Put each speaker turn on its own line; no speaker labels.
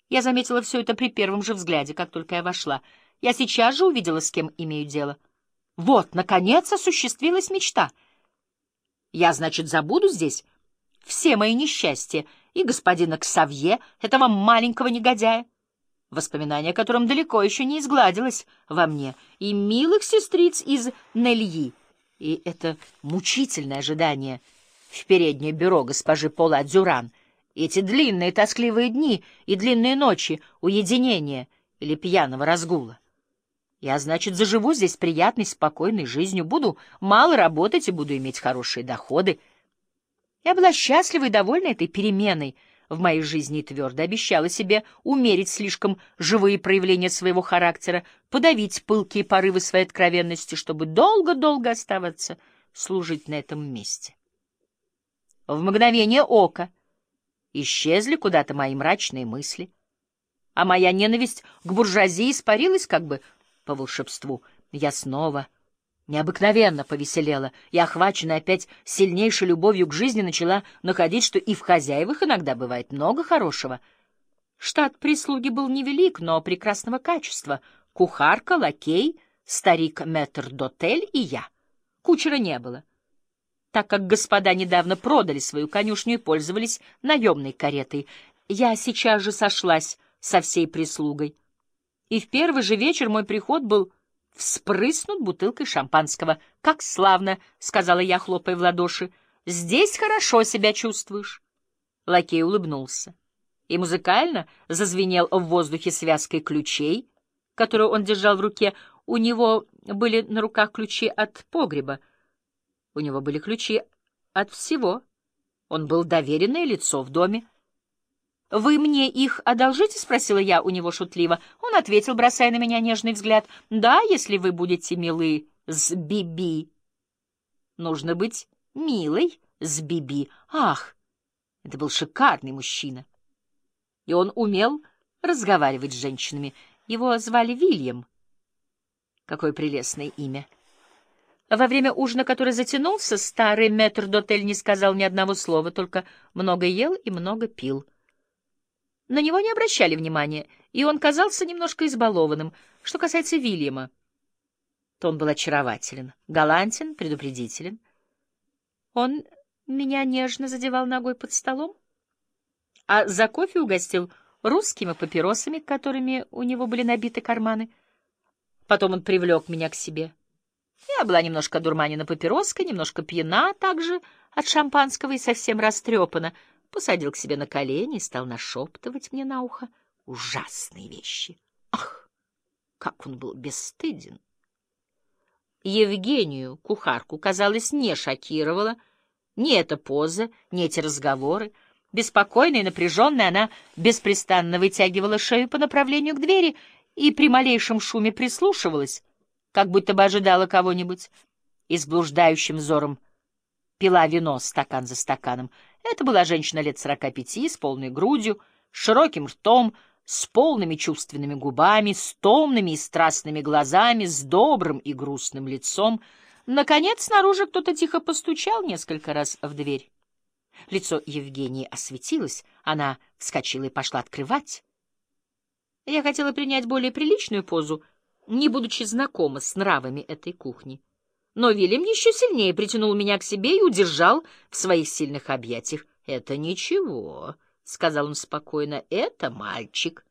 Я заметила все это при первом же взгляде, как только я вошла. Я сейчас же увидела, с кем имею дело. Вот, наконец, осуществилась мечта. Я, значит, забуду здесь все мои несчастья и господина Ксавье, этого маленького негодяя, воспоминание о котором далеко еще не изгладилось во мне, и милых сестриц из Нельи, и это мучительное ожидание в переднее бюро госпожи Пола Дюран, и эти длинные тоскливые дни и длинные ночи уединения или пьяного разгула. Я, значит, заживу здесь приятной, спокойной жизнью, буду мало работать и буду иметь хорошие доходы. Я была счастлива и довольна этой переменой в моей жизни и твердо обещала себе умерить слишком живые проявления своего характера, подавить пылкие порывы своей откровенности, чтобы долго-долго оставаться служить на этом месте. В мгновение ока исчезли куда-то мои мрачные мысли, а моя ненависть к буржуазии испарилась как бы по волшебству. Я снова необыкновенно повеселела и, охваченная опять сильнейшей любовью к жизни, начала находить, что и в хозяевах иногда бывает много хорошего. Штат прислуги был невелик, но прекрасного качества. Кухарка, лакей, старик метрдотель и я. Кучера не было, так как господа недавно продали свою конюшню и пользовались наемной каретой. Я сейчас же сошлась со всей прислугой, и в первый же вечер мой приход был вспрыснут бутылкой шампанского. — Как славно! — сказала я, хлопая в ладоши. — Здесь хорошо себя чувствуешь. Лакей улыбнулся и музыкально зазвенел в воздухе связкой ключей, которую он держал в руке. У него были на руках ключи от погреба. У него были ключи от всего. Он был доверенное лицо в доме. — Вы мне их одолжите? — спросила я у него шутливо. Он ответил, бросая на меня нежный взгляд. — Да, если вы будете милы с Биби. Нужно быть милой с Биби. Ах, это был шикарный мужчина. И он умел разговаривать с женщинами. Его звали Вильям. Какое прелестное имя. Во время ужина, который затянулся, старый метрдотель не сказал ни одного слова, только много ел и много пил. На него не обращали внимания, и он казался немножко избалованным. Что касается Вильяма, то он был очарователен, галантен, предупредителен. Он меня нежно задевал ногой под столом, а за кофе угостил русскими папиросами, которыми у него были набиты карманы. Потом он привлек меня к себе. Я была немножко одурманена папироской, немножко пьяна также от шампанского и совсем растрепана. Посадил к себе на колени и стал нашептывать мне на ухо ужасные вещи. Ах, как он был бесстыден! Евгению, кухарку, казалось, не шокировала ни эта поза, ни эти разговоры. Беспокойная и напряженная, она беспрестанно вытягивала шею по направлению к двери и при малейшем шуме прислушивалась, как будто бы ожидала кого-нибудь, и с блуждающим взором пила вино стакан за стаканом. Это была женщина лет 45, с полной грудью, с широким ртом, с полными чувственными губами, с томными и страстными глазами, с добрым и грустным лицом. Наконец, снаружи кто-то тихо постучал несколько раз в дверь. Лицо Евгении осветилось, она вскочила и пошла открывать. Я хотела принять более приличную позу, не будучи знакома с нравами этой кухни. Но Вильям еще сильнее притянул меня к себе и удержал в своих сильных объятиях. — Это ничего, — сказал он спокойно, — это мальчик.